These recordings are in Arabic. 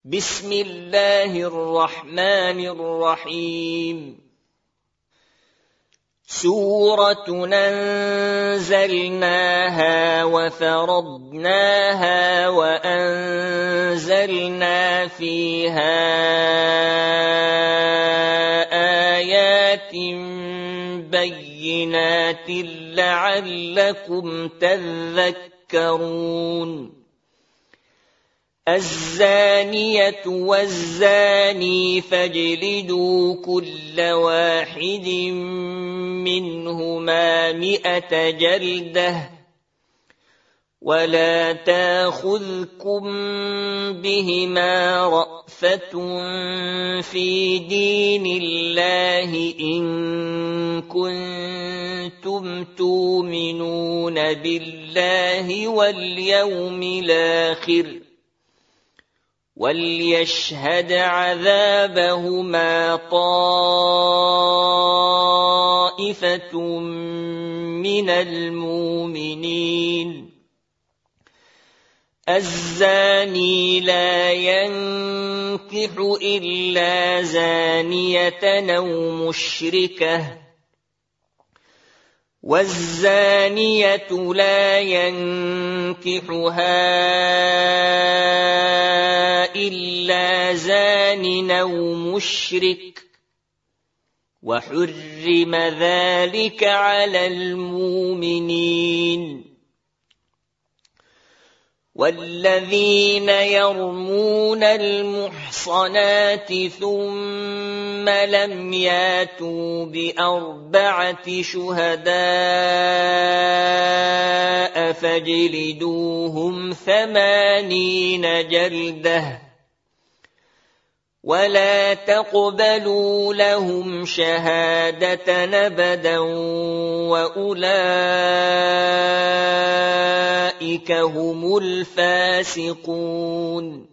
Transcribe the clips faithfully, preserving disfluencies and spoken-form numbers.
بسم الله الرحمن الرحيم سورة أنزلناها وفرضناها وأنزلنا فيها آيات بينات لعلكم تذكرون الزانية والزاني فاجلدوا كل واحد منهما مئة جلدة ولا تاخذكم بهما رأفة في دين الله إن كنتم تؤمنون بالله واليوم الآخر وليشهد عذابهما طائفة من المؤمنين الزاني لا ينكح إلا زانية أو مشركة والزانية لا ينكحها إلا زان أو مشرك وحرم ذلك على المؤمنين والذين يرمون المحصنات ثم لم ياتوا بأربعة شهداء فاجلدوهم ثمانين جلدة ولا تقبلوا لهم شهادة أبدا وأولئك هم الفاسقون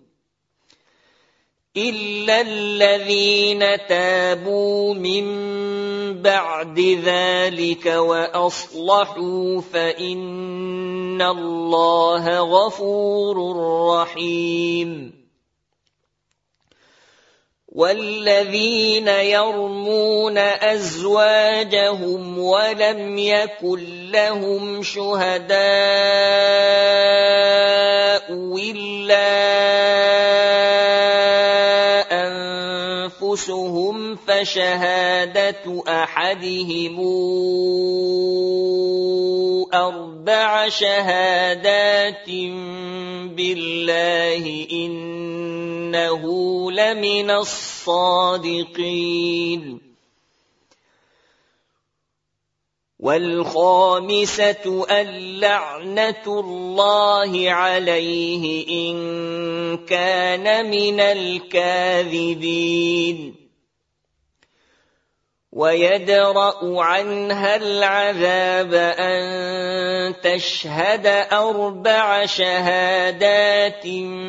إلا الذين تابوا من بعد ذلك وأصلحوا فإن الله غفور رحيم والذين يرمون أزواجهم ولم يكن لهم شهداء إلا أنفسهم فشهادة أحدهم أربع شهادات بالله إنه لمن الصادقين والخامسة اللعنة الله عليه إن كان من الكاذبين ويدرأ عنها العذاب أن تشهد أربع شهادات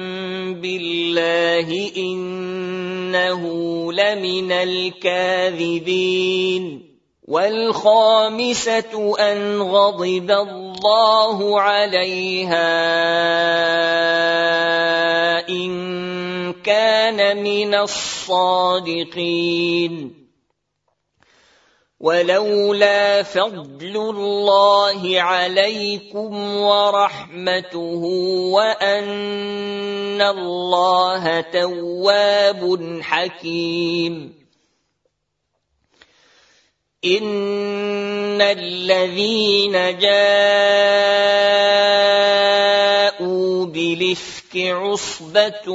بالله إنه لمن الكاذبين والخامسة أن غضب الله عليها إن كان من الصادقين ولولا فضل الله عليكم ورحمته وأن الله تواب حكيم إن الذين جاءوا بالإفك عصبة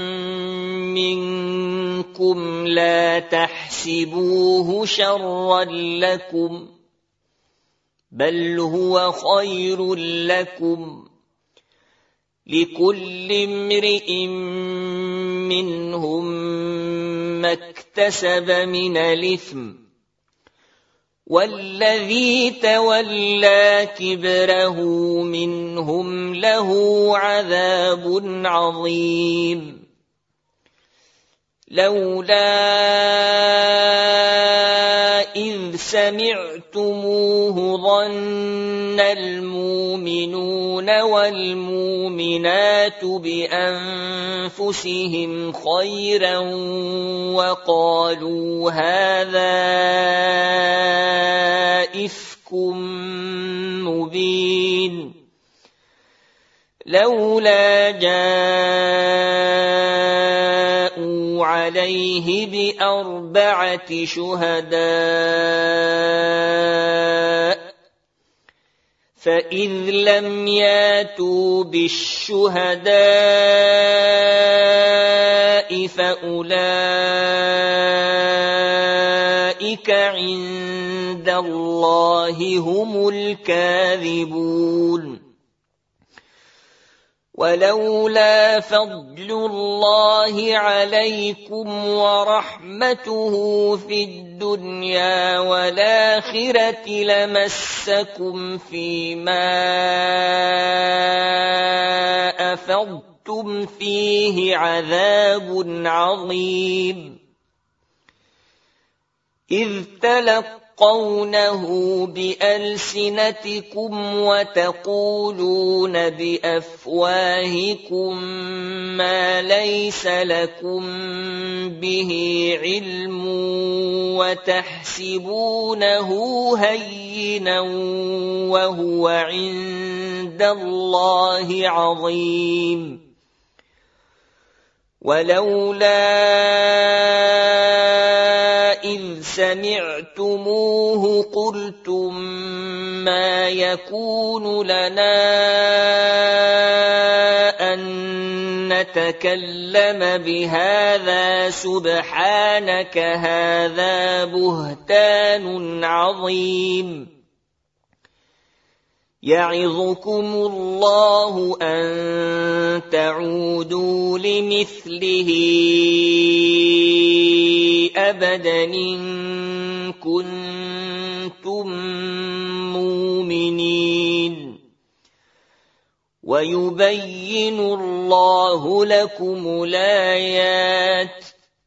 منكم لا تحسبوه شرا لكم بل هو خير لكم لكل امرئ منهم ما اكتسب من الإثم والذي تولى كبره منهم له عذاب عظيم لولا إذ سمعتم سمعتموه ظن المؤمنون والمؤمنات بأنفسهم خيرا وقالوا هذا إفك مبين لولا جاءوا عليه بأربعة شهداء فإذ لم ياتوا بالشهداء فأولئك عند الله هم الكاذبون ولولا فضل الله عليكم ورحمته في الدنيا والآخرة لمسكم فيما أفضتم فيه عذاب عظيم إذ تلقونه بألسنتكم وتقولون بأفواهكم ما ليس لكم به علم وتحسبونه هينا وهو عند الله عظيم ولولا إذ سمعتموه قلتم ما يكون لنا أن نتكلم بهذا سبحانك هذا بهتان عظيم يعظكم الله أن تعودوا لمثله أبدا إن كنتم مؤمنين ويبين الله لكم الآيات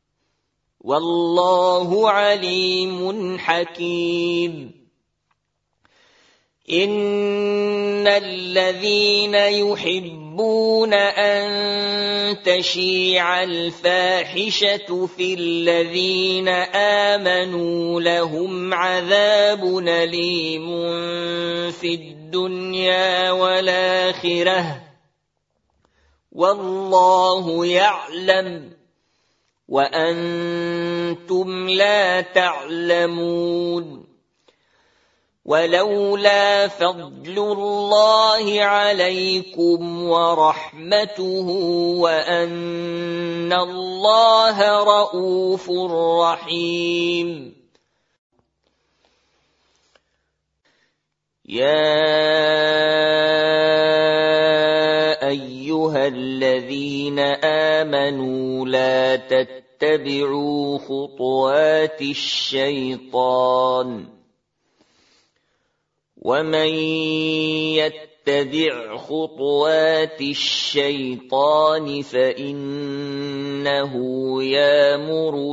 والله عليم حكيم إن الذين يحبون أن تشيع الفاحشة في الذين آمنوا لهم عذاب أليم في الدنيا والآخرة والله يعلم وأنتم لا تعلمون ولولا فضل الله عليكم ورحمته وأن الله رءوف رحيم يا أيها الذين آمنوا لا تتبعوا خطوات الشيطان ومن يتبع خطوات الشيطان فإنه يأمر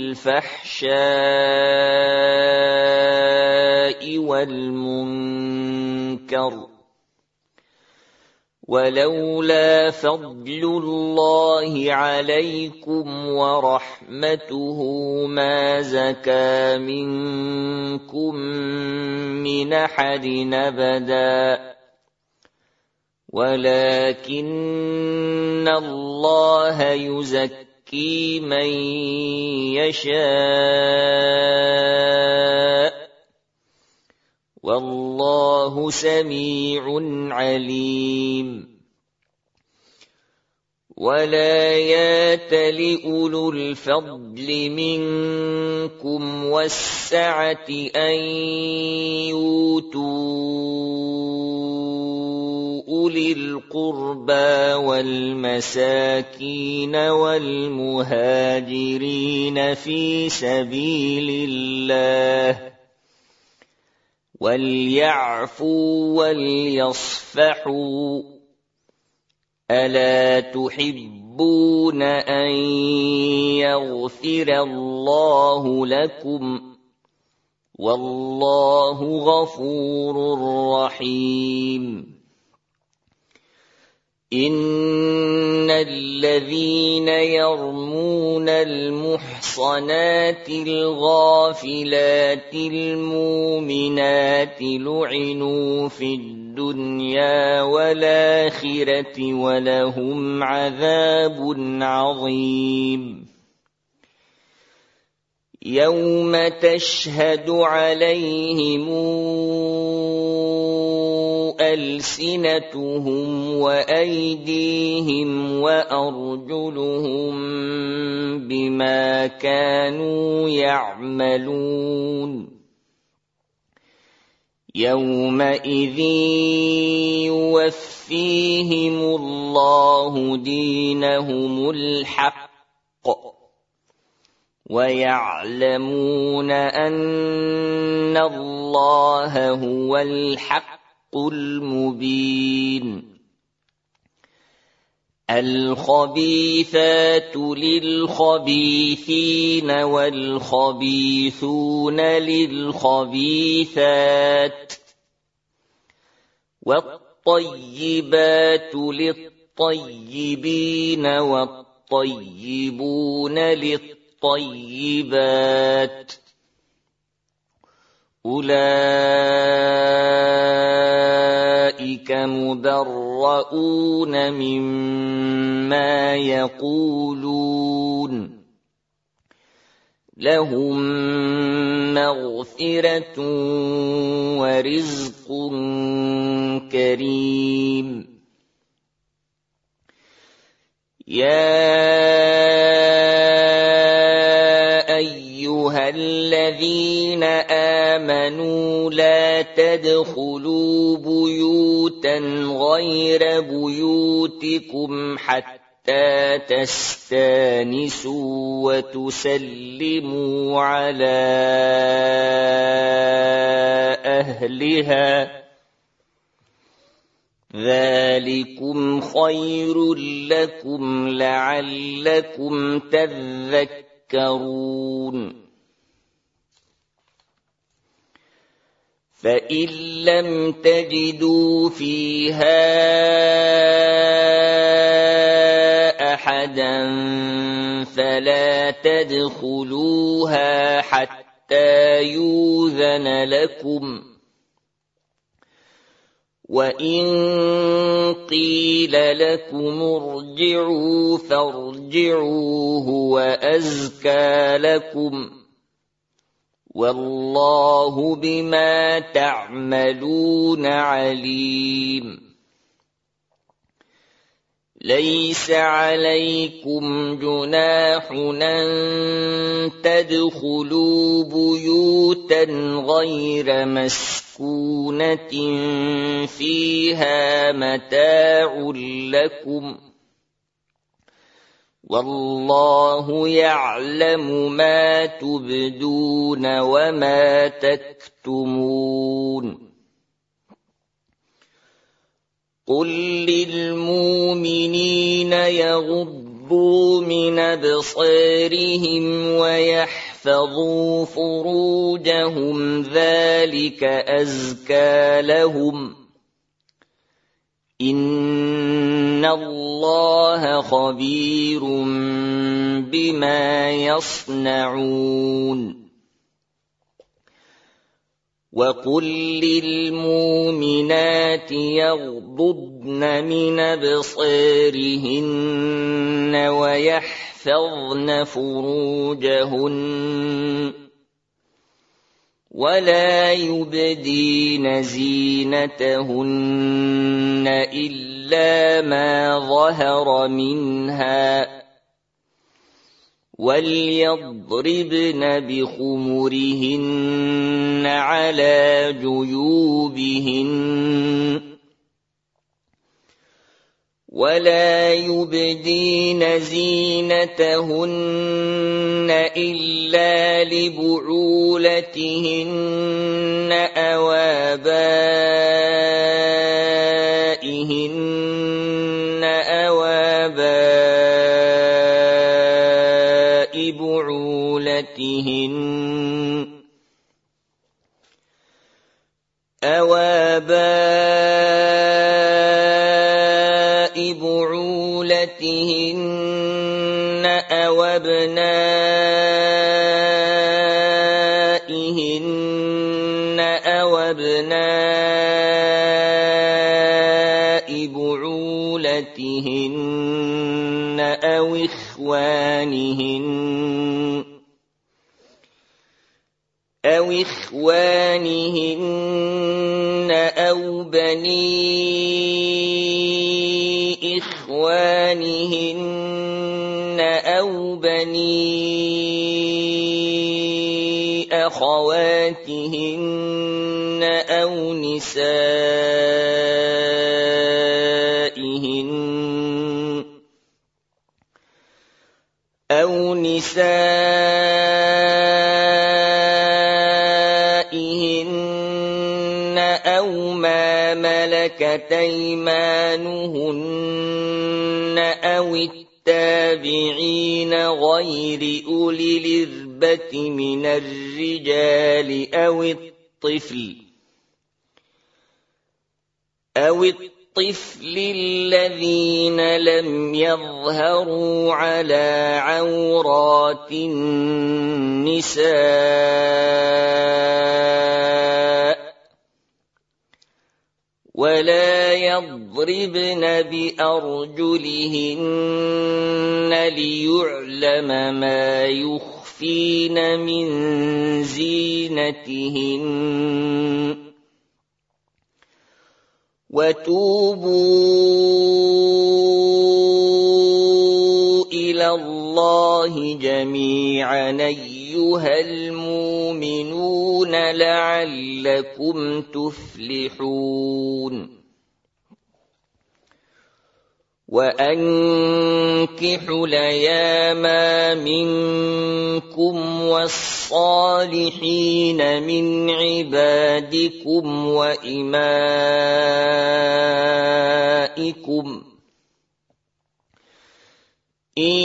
بالفحشاء والمنكر ولولا فضل الله عليكم ورحمته ما زكى منكم من أحد أبدا ولكن الله يزكي من يشاء والله سميع عليم ولا يأتل أولو الفضل منكم والسعة أن يؤتوا أولي القربى والمساكين والمهاجرين في سبيل الله وليعفوا وليصفحوا ألا تحبون أن يغفر الله لكم والله غفور رحيم. إن الذين يرمون المحصنات الغافلات المؤمنات لعنوا في الدنيا والآخرة ولهم عذاب عظيم. يوم تشهد عليهم ألسنتهم وأيديهم وأرجلهم بما كانوا يعملون. يومئذ يوفيهم الله دينهم الحق ويعلمون أن الله هو الحق المبين. الخبيثات للخبيثين والخبيثون للخبيثات والطيبات للطيبين والطيبون للطيبات أولئك مبرؤون مما يقولون لهم مغفرة ورزق كريم. يا أيها الذين آمنوا لا تدخلوا بيوتا غير بيوتكم حتى تستانسوا وتسلموا على أهلها ذلكم خير لكم لعلكم تذكرون. فإن لم تجدوا فيها أحدا فلا تدخلوها حتى يؤذن لكم، وإن قيل لكم ارجعوا فارجعوا هو أزكى لكم، والله بما تعملون عليم. ليس عليكم جناح أن تدخلوا بيوتا غير مسكونة فيها متاع لكم، والله يعلم ما تبدون وما تكتمون. قل للمؤمنين يغضوا من أبصارهم ويحفظوا فروجهم ذلك أزكى لهم، إن الله خبير بما يصنعون. وقل للمؤمنات يغضضن من أبصارهن ويحفظن فروجهن ولا يبدين زينتهن إلا ما ظهر منها، وليضربن بخمرهن على جيوبهن ولا يبدين زينتهن إلا لبعولتهن أو آبائهن أو آباء بعولتهن أبنائهن أو أبناء بعولتهن أو إخوانهن أو إخوانهن أو بني إخوانهن أو بني أخواتهن أو نسائهن أو نسائهن أو ما ملكت أيمانهن أو التابعين غير أولي الإربة من الرجال أو الطفل أو الطفل الذين لم يظهروا على عورات النساء ولا يضربن بأرجلهن ليعلم ما يخفين من زينتهن وتوبوا إلى الله جميعا أيها المؤمنون لعلكم تفلحون وأنكحوا الأيام منكم والصالحين من عبادكم وإمائكم إن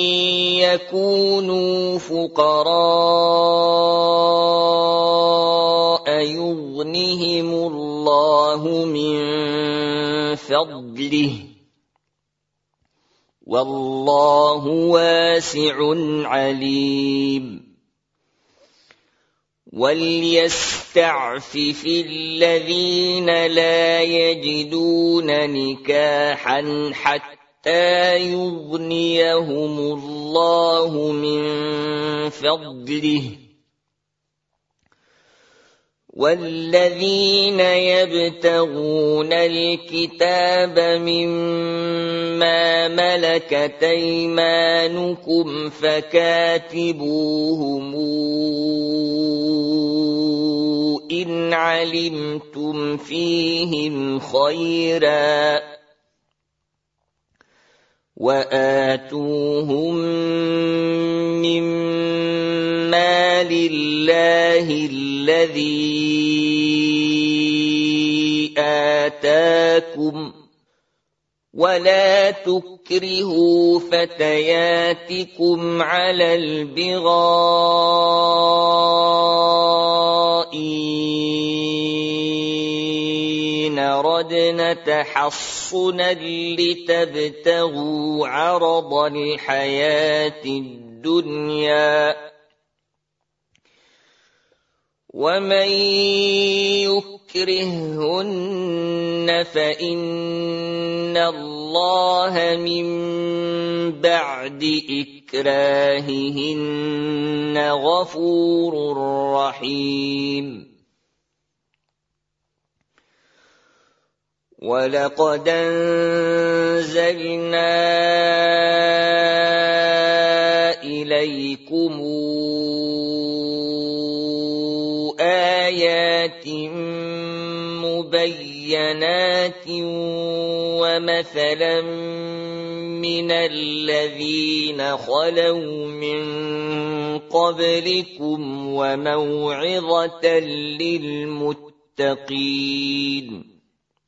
يكونوا فقراء يغنهم الله من فضله والله واسع عليم وليستعفف الذين لا يجدون نكاحا حتى يغنيهم الله من فضله والذين يبتغون الكتاب مما ملكت أيمانكم فكاتبوهم إن علمتم فيهم خيرا وآتوهم مما لله الذي آتاكم ولا تكرهوا فتياتكم على البغاء إن أردنا تحصنا لتبتغوا عرض الحياة الدنيا ومن يكرههن فإن الله من بعد إكراههن غفور رحيم ولقد أنزلنا إليكم آيات مبينات ومثلا من الذين خلوا من قبلكم وموعظة للمتقين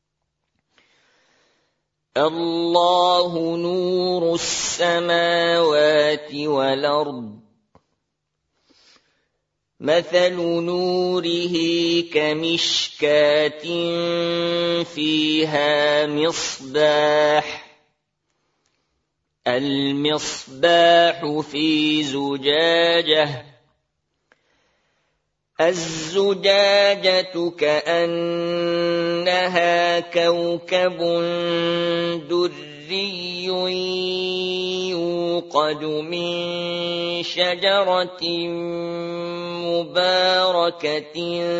الله نور السماوات والأرض مثل نوره كمشكاة فيها مصباح المصباح في زجاجة الزجاجة كأنها كوكب دري يوقد من شجرة مباركة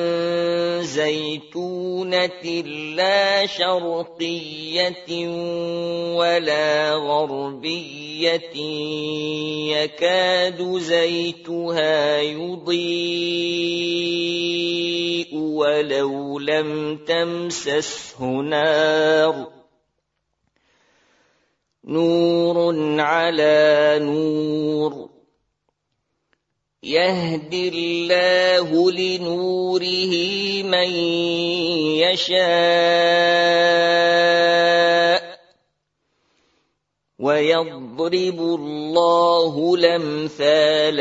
زيتونة لا شرقية ولا غربية يكاد زيتها يضيء ولو لم تمسسه نار نور على نور يهدي الله لنوره من يشاء ويضرب الله الأمثال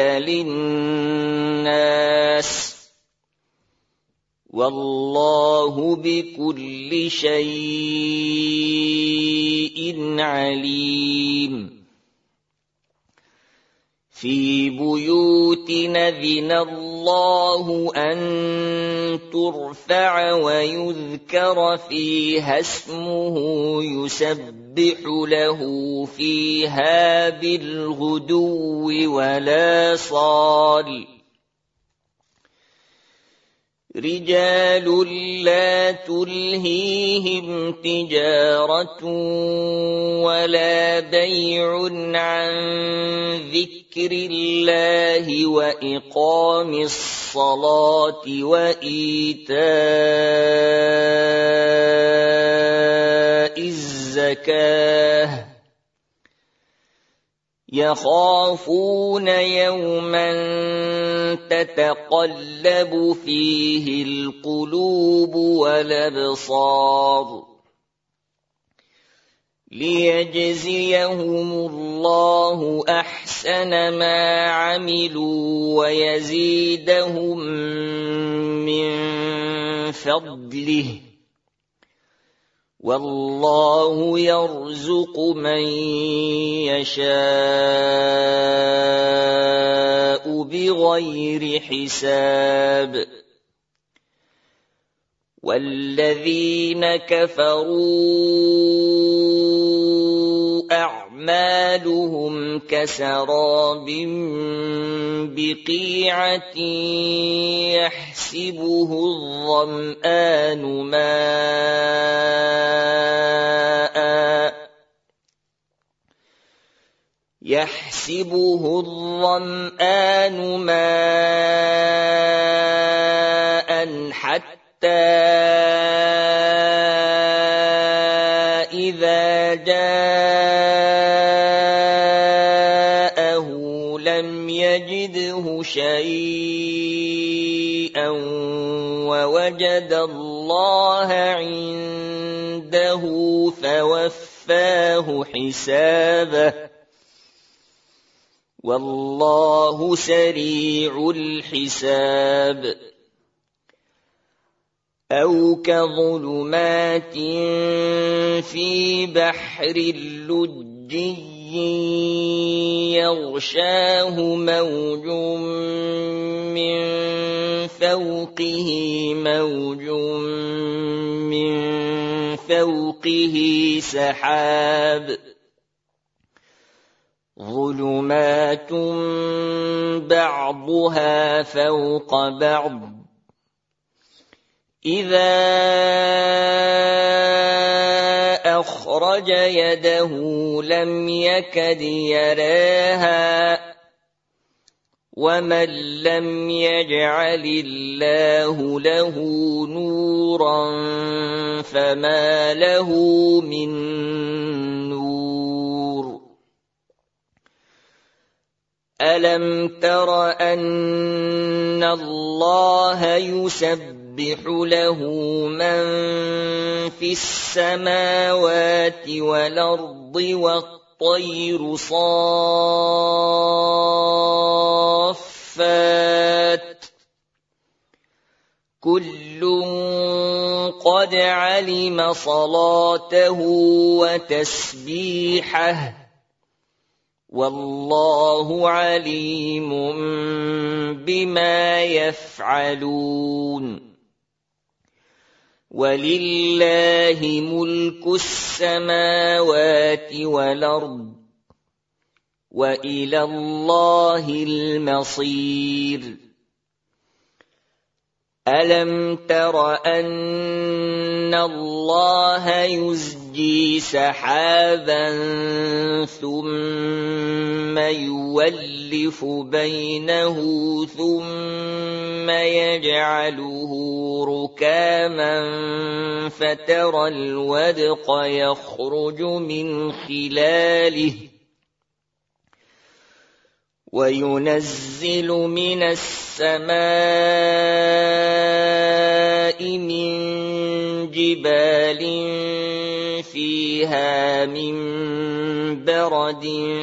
للناس والله بكل شيء عليم في بيوت أذن الله أن ترفع ويذكر فيها اسمه يسبح له فيها بالغدو ولا صال رجال لا تلهيهم تجارة ولا بيع عن ذكر الله وإقام الصلاة وإيتاء الزكاة يخافون يوما تتقلب فيه القلوب والأبصار ليجزيهم الله أحسن ما عملوا ويزيدهم من فضله والله يرزق من يشاء بغير حساب والذين كفروا أعمالهم كسراب بقيعة يحسبه الظمآن ماءً يحسبه الظمآن ماءً حتى إذا جاءه لم يجده شيئا ووجد الله عنده فوفاه حسابه والله سريع الحساب أو كظلمات في بحر لجي يغشاه موج من فوقه موج من فوقه سحاب ظلمات بعضها فوق بعض إذا أخرج يده لم يكد يراها ومن لم يجعل الله له نورا فما له من نور ألم تر أن الله يسبح له من في السماوات والأرض والطير صافات كل قد علم صلاته وتسبيحه والله عليم بما يفعلون ولله ملك السماوات والأرض وإلى الله المصير ألم تر أن الله يزجي سحابا ثم يولف بينه ثم يجعله ركاما فترى الودق يخرج من خلاله وينزل من السماء من جبال فيها من برد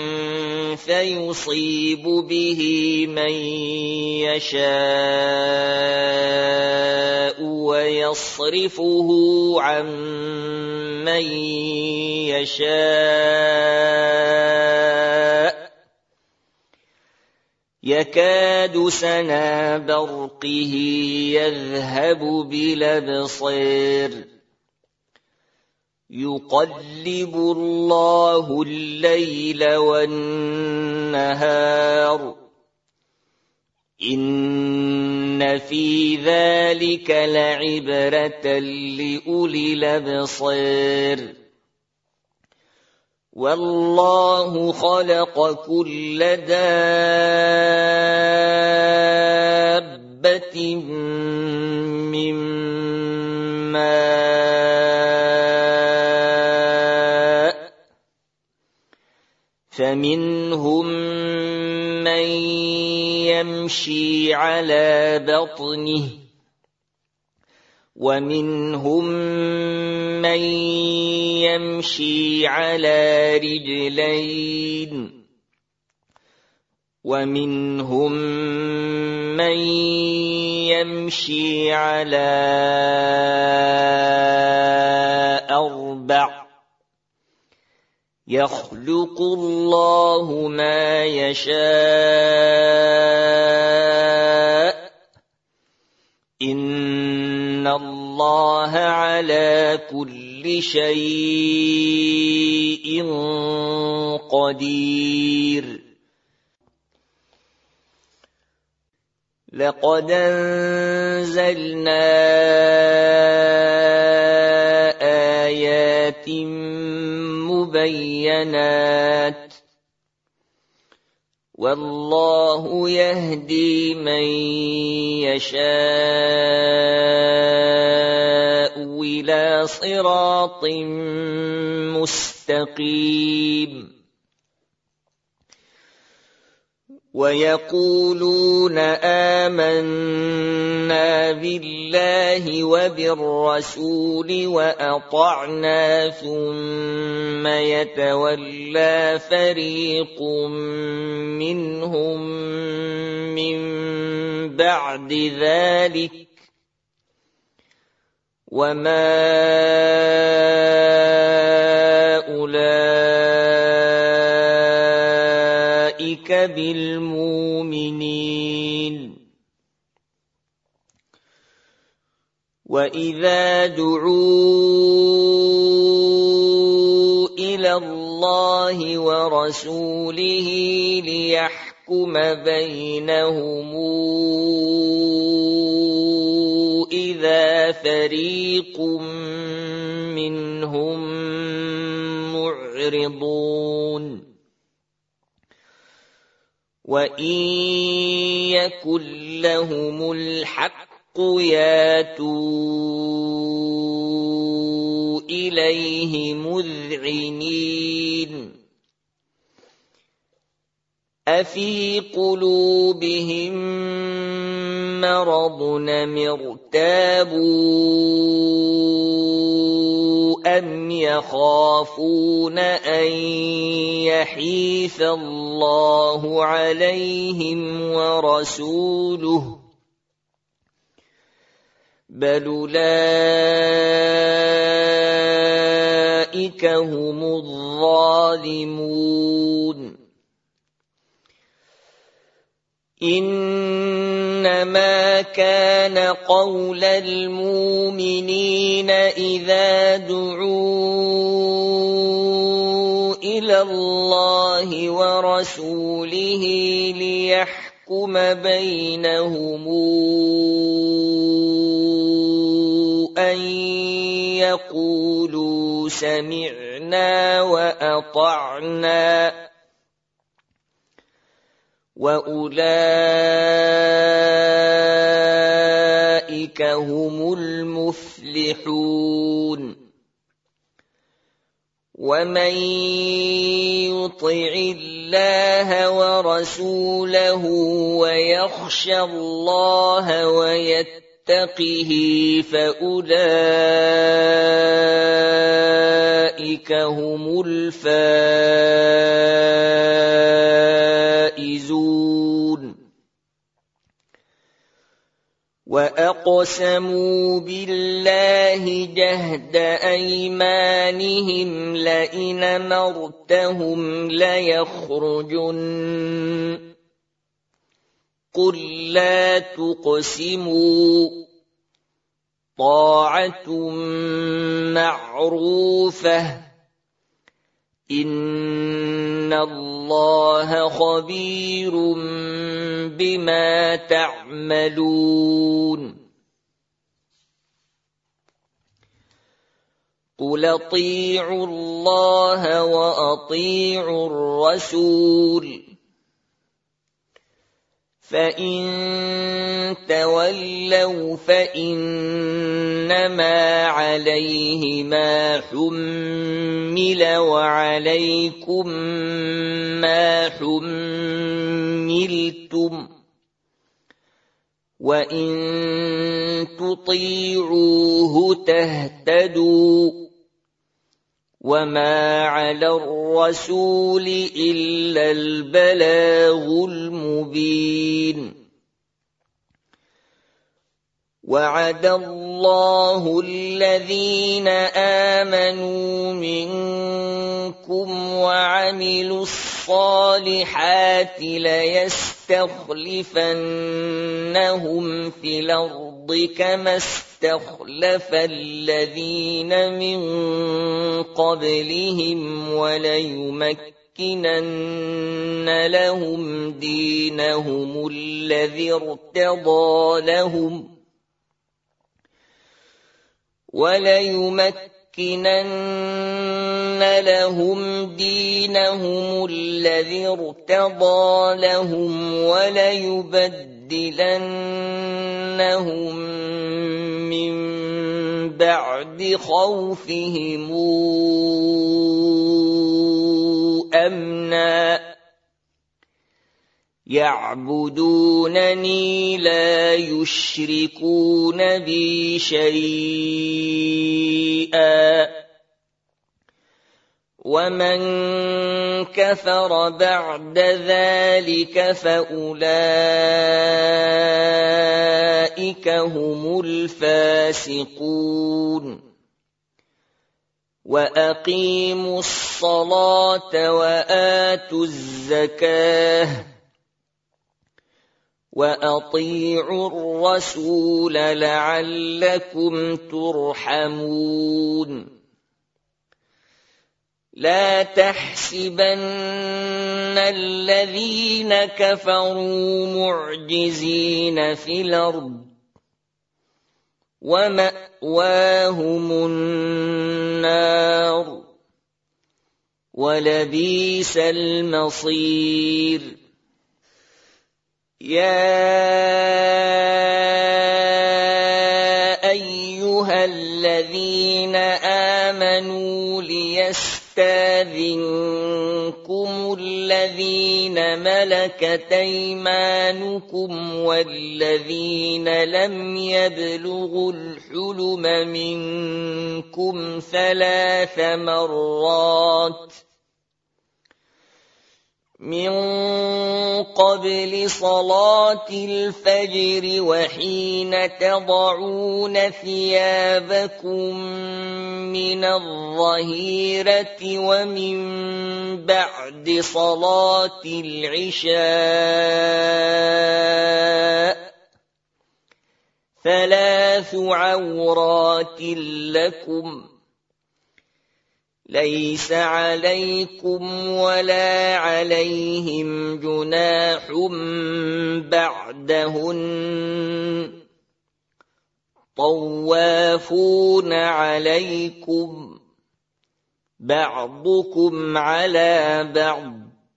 فيصيب به من يشاء ويصرفه عن من يشاء يكاد سنا برقه يذهب بالأبصار يقلب الله الليل والنهار إن في ذلك لعبرة لأولي الأبصار والله خلق كل دابة من ماء فمنهم من يمشي على بطنه ومنهم من يمشي على رجلين ومنهم من يمشي على أربع يخلق الله ما يشاء إن الله على كل شيء قدير لقد أنزلنا آيات مبينات والله يهدي من يشاء إلى صراط مستقيم ويقولون آمنا بالله وبالرسول وأطعنا ثم يتولى فريق منهم من بعد ذلك وما أولئك بالمؤمنين وإذا دعوا إلى الله ورسوله ليحكم بينهم إذا فريق منهم معرضون وإن يكن لهم الحق ياتوا إليه مذعنين أفي قلوبهم مرض أم ارتابوا أم يخافون أن يحيف الله عليهم ورسوله بل أولئك هم الظالمون إنما كان قول المؤمنين إذا دعوا إلى الله ورسوله ليحكم بينهم أن يقولوا سمعنا وأطعنا وأولئك هم المفلحون ومن يطع الله ورسوله ويخشى الله ويتقه فأولئك هم الفائزون وأقسموا بالله جهد أيمانهم لئن أمرتهم ليخرجن قل لا تقسموا طاعة معروفة إن الله خبير بما تعملون قل اطيعوا الله وأطيعوا الرسول فإن تولوا فإنما عليه ما حمل وعليكم ما حملتم وإن تطيعوه تهتدوا وما على الرسول إلا البلاغ المبين وعد الله الذين آمنوا منكم وعملوا الصالحات ليستخلفنهم في الأرض كما استخلف الذين من قبلهم وليمكنن لهم دينهم الذي ارتضى لهم وليمكنن لهم دينهم الذي ارتضى لهم وليبدلنهم من بعد خوفهم أمنا يعبدونني لا يشركون بي شيئا ومن كفر بعد ذلك فأولئك هم الفاسقون وأقيموا الصلاة وآتوا الزكاة وأطيعوا الرسول لعلكم ترحمون لا تحسبن الذين كفروا معجزين في الأرض ومأواهم النار ولبئس المصير يا أيها الذين آمنوا ليستاذنكم الذين ملكت أيمانكم والذين لم يبلغوا الحلم منكم ثلاث مرات من قبل صلاة الفجر وحين تضعون ثيابكم من الظهيرة ومن بعد صلاة العشاء ثلاث عورات لكم ليس عليكم ولا عليهم جناح بعدهن طوافون عليكم بعضكم على بعض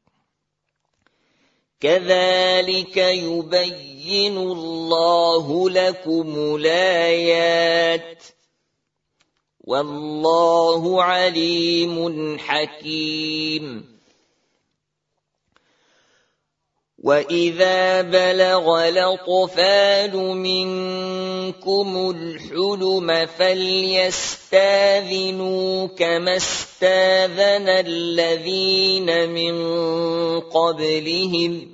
كذلك يبين الله لكم الآيات والله عليم حكيم وإذا بلغ الأطفال منكم الحلم فليستاذنوا كما استاذن الذين من قبلهم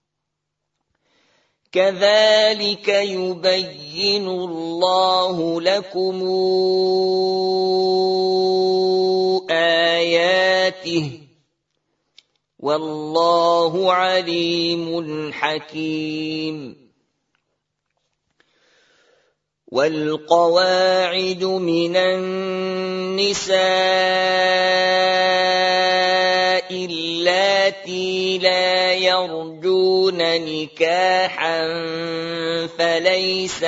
كذلك يبين الله لكم آياته والله عليم حكيم والقواعد من النساء اللاتي لا يرجون نكاحا فليس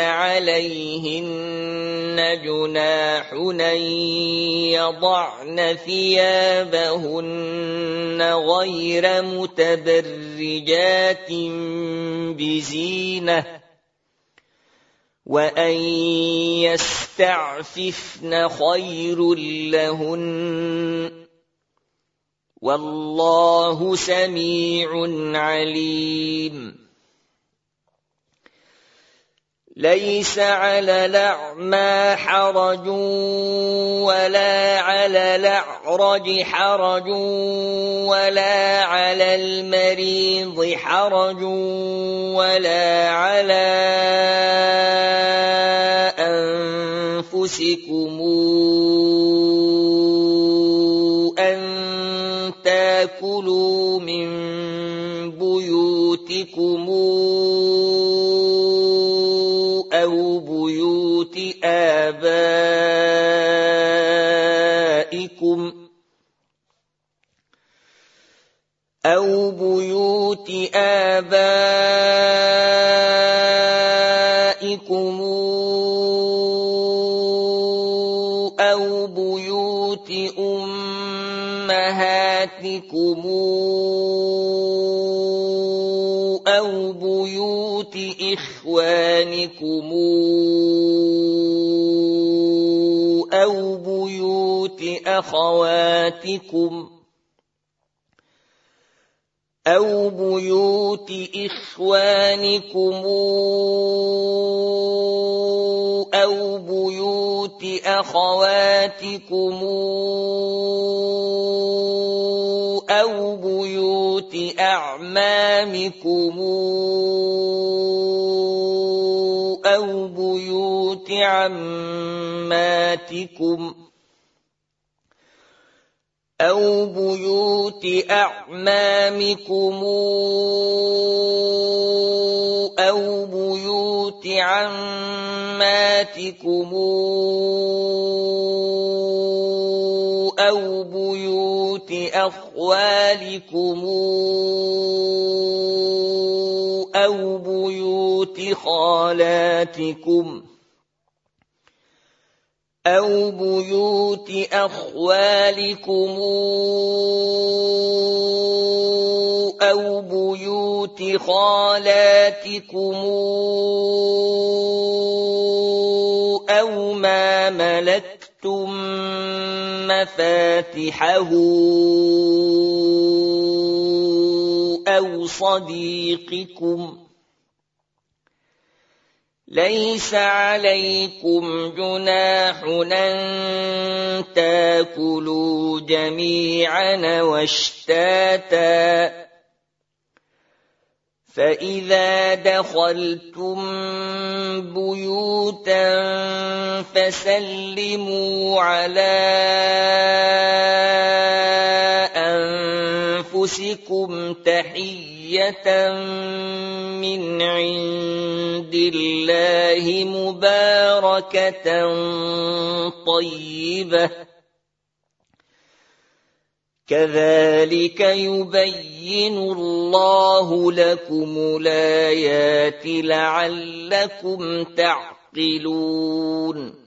عليهن جناح أن يضعن ثيابهن غير متبرجات بزينة وأن يستعففن خير لهن والله سميع عليم ليس على الأعمى حرج ولا على الأعرج حرج ولا على المريض حرج ولا على أنفسكم أن تأكلوا من بيوتكم أو بيوت آبائكم أو بيوت آبائكم أو بيوت أمهاتكم أو بيوت إخوانكم أو بيوت أخواتكم أو بيوت إخوانكم أو بيوت أخواتكم أو بيوت أعمامكم أو بيوت عماتكم أو بيوت أعمامكم أو بيوت عماتكم أو بيوت أخوالكم أو بيوت خالاتكم أو بيوت أخوالكم أو بيوت خالاتكم أو ما ملكتم مفاتحه أو صديقكم ليس عليكم جناح أن تأكلوا جميعا واشتاتا فإذا دخلتم بيوتا فسلموا على أنفسكم تحية من عند الله مباركة طيبة كذلك يبين الله لكم الآيات لعلكم تعقلون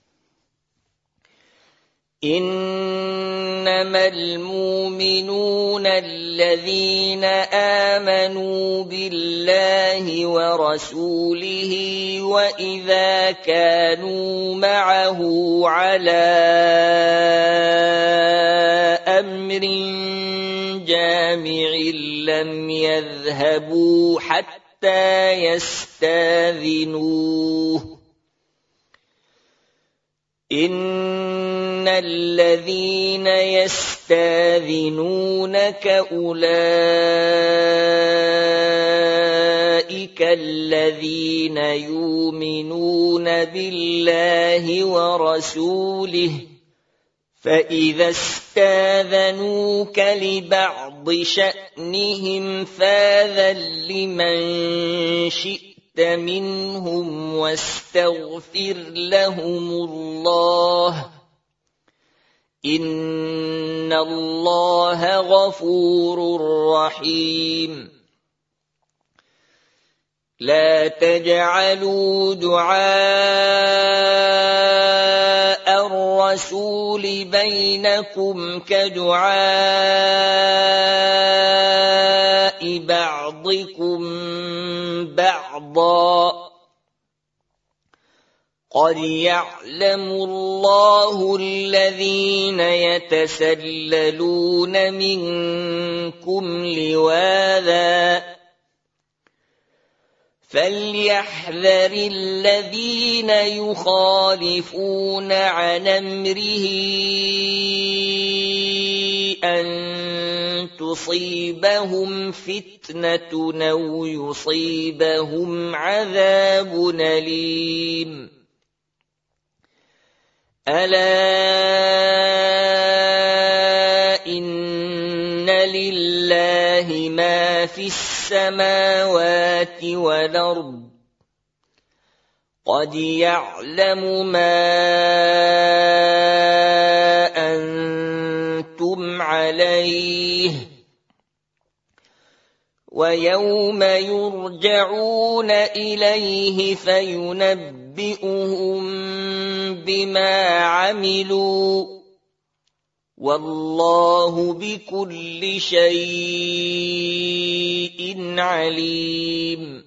إنما المؤمنون الذين آمنوا بالله ورسوله وإذا كانوا معه على أمر جامع لم يذهبوا حتى يستاذنوه إن الذين يستاذنونك أولئك الذين يؤمنون بالله ورسوله فإذا استاذنوك لبعض شأنهم فاذن لمن شئت منهم واستغفر لهم الله إن الله غفور رحيم لا تجعلوا دعاء الرسول بينكم كدعاء بعضكم بعضا قد يعلم الله الذين يتسللون منكم لواذا فليحذر الذين يخالفون عن أمره أن تصيبهم فتنة أو يصيبهم عذاب أليم ألا إن لله ما في السماوات والأرض قد يعلم ما أنتم عليه ويوم يرجعون إليه فينبئهم بما عملوا والله بكل شيء عليم